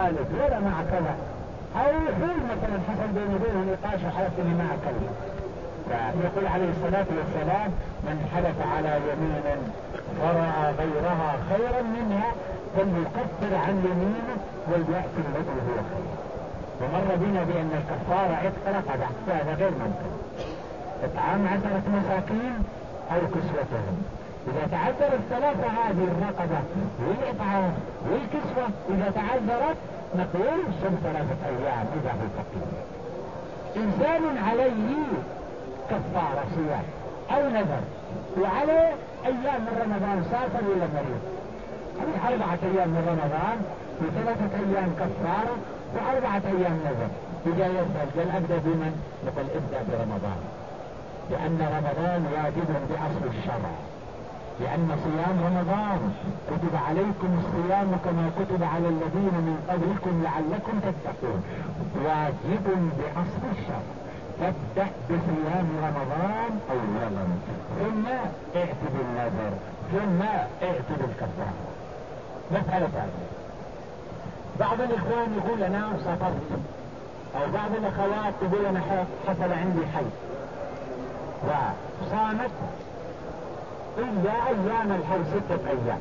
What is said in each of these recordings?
ذلك ولا مع كذا، أو يحول مثلا حصل بين وبينه نقاش وحلف إني ما أكلم، فيقول عليه الصلاة والسلام: من حلف على يمين فرأى غيرها خيرا منها فليكفر عن يمينه وليأتي الذي هو خير. ومر بنا بأن الكفارة عتق رقبة، فهذا غير ممكن. إطعام 10 مساكين أو كسوتهم. إذا تعذرت الثلاثة هذه الرقبة والإطعام والكسوة، إذا تعذرت نقول صم 3 أيام إذا هو فقير. إنسان عليه كفارة صيام أو نذر وعليه أيام من رمضان سافر ولا مريض، هذه 4 أيام من رمضان و3 أيام كفارة و4 أيام نذر. إذا يسأل قال أبدأ بمن؟ نقول ابدأ برمضان، لأن رمضان واجب بأصل الشرع، لأن صيام رمضان كتب عليكم الصيام كما كتب على الذين من قبلكم لعلكم تتقون، واجب بأصل الشرع. تبدأ بصيام رمضان أولا، ثم ائت بالنذر، ثم ائت بالكفارة. مسألة ثانية، بعض الإخوان يقول أنا سافرت، أو بعض الأخوات تقول أنا حصل عندي حي وصامت إلا أيام الحي 6 أيام،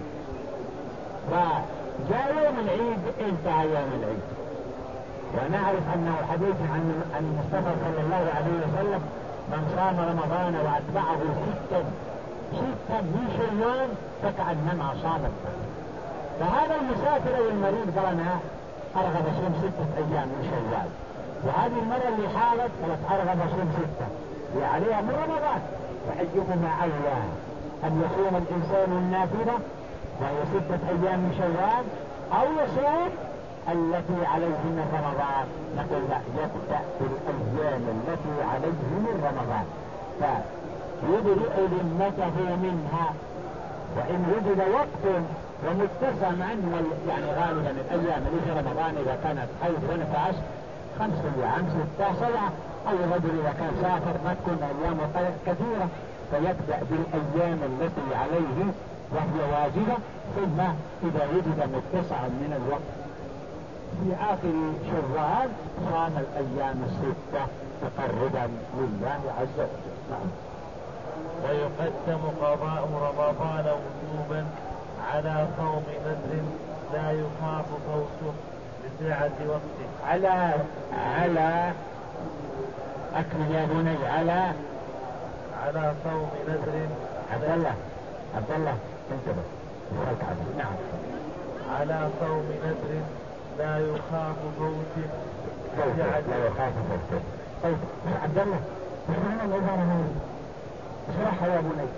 فجاء يوم العيد انتهى يوم العيد. ونعرف أنه حديث عن المصطفى صلى الله عليه وسلم: من صام رمضان وأتبعه 6 من شوال فكأنما صام الدهر. فهذا المسافر والمريض قال أنا أرغب أصوم 6 أيام من شوال، وهذه المرة اللي حالت قالت أرغب أصوم 6 هي عليها من رمضان، فأيهما أولى أن يصوم الإنسان النافلة وهي 6 أيام من شوال، أو يصوم التي عليه من رمضان؟ نقول لا، يبدأ بالأيام التي عليه من رمضان فيبرئ ذمته منها. وإن وجد وقت ومتسع عنه، يعني غالبا الأيام اللي في رمضان إذا كانت حيض ونفاس 5 أيام 6 7، أو الرجل إذا كان سافر ما تكون أيام كثيرة، فيبدأ بالأيام التي عليه وهي واجبة، ثم إذا وجد متسعا من الوقت في آخر شوال صام الأيام 6 تقربا لله عز وجل. نعم. ويقدم قضاء رمضان وجوبا على صوم نذر لا يخاف فوته لسعة وقته. على أكمل يا بني. على صوم نذر. عبد الله انتبه. نعم. على صوم نذر لا يخاف فوته. لا يخاف فوته. طيب عبد الله اشرحنا العبارة هذه، اشرحها يا بني.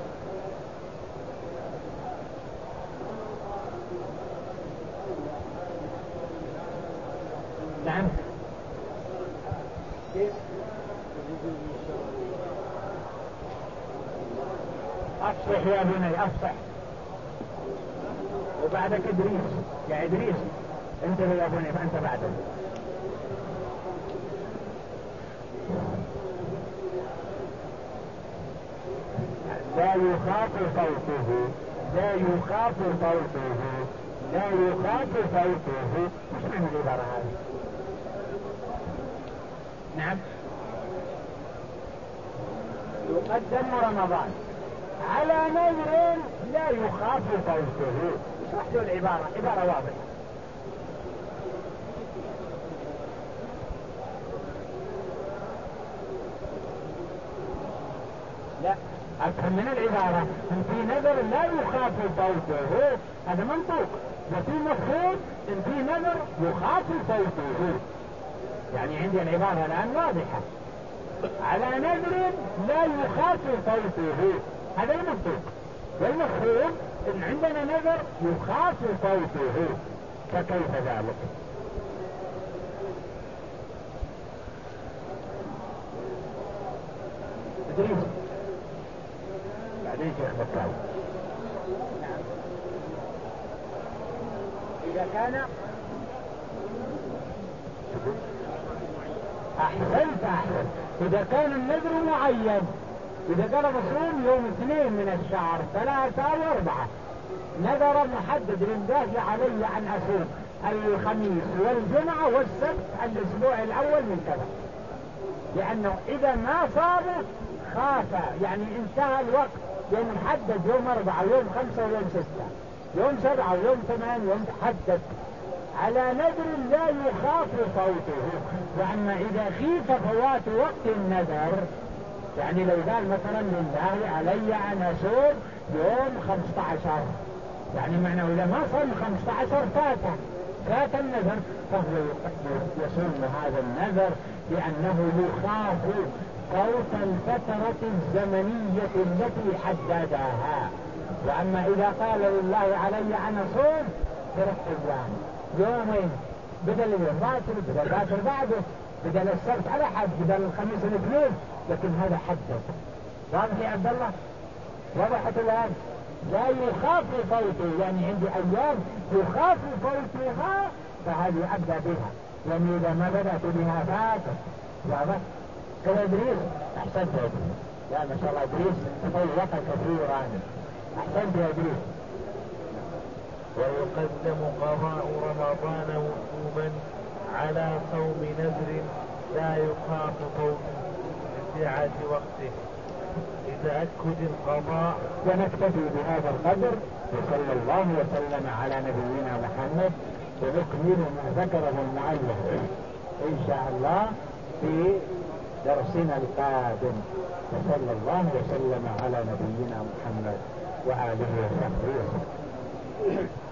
نعم. افصح يا بني افصح. وبعدك ادريس يا ادريس، انتبه يا بني فانت بعده. لا يخاف صوته، لا يخاف صوته، لا يخاف صوته. مش معنى العبارة هذه؟ نعم. يقدم رمضان على نذر لا يخاف صوته. اشرح له العبارة، عبارة واضحة. لا أفهم من العبارة إن في نذر لا يخاف صوته، هذا منطوق، وفي مفهوم إن في نذر يخاف صوته. يعني عندي العبارة الآن واضحة، على نذر لا يخاف صوته، هذا المنطوق. والمفهوم إن عندنا نذر يخاف صوته، فكيف ذلك؟ إدريس بعدين شيخ بكاوي. نعم. إذا كان أحسنت. إذا كان النذر معين، إذا قال بصوم يوم 2 من الشهر 3 أو 4، نذر محدد لله علي أن أصوم الخميس والجمعة والسبت الاسبوع الاول من كذا، لانه اذا ما صاموا خاف يعني انتهى الوقت، لانه محدد يوم 4 ويوم 5 ويوم 6 يوم 7 ويوم 8 يوم حدد على نذر لا يخاف فوته. واما اذا خيف فوات وقت النذر، يعني لو قال مثلا لله علي ان اصوم يوم 15، يعني معناه اذا ما صام 15 فات النذر، فهو يصوم هذا النذر لانه يخاف فوت الفترة الزمنية التي حددها. واما اذا قال لله علي ان اصوم 3 ايام يومين، بدل اليوم باكر، بدل باكر بعده، بدل السبت على حد، بدل الخميس الاثنين، لكن هذا حدد. واضح يا عبد الله؟ وضحت الان؟ لا يخاف فوته، يعني عندي ايام يخاف فوتها فهذه ابدا بها، يعني اذا ما بدات بها فاتت. واضح كذا ادريس؟ احسنت يا ادريس، لا ما شاء الله ادريس تفوق كثيرا، احسنت يا ادريس. ويقدم قضاء رمضان وجوبا على صوم نذر لا يخاف فوته لسعة وقته لتأكد القضاء. ونكتفي بهذا القدر، وصلى الله وسلم على نبينا محمد، ونكمل ما ذكره المؤلف ان شاء الله في درسنا القادم. وصلى الله وسلم على نبينا محمد وآله وصحبه وسلم.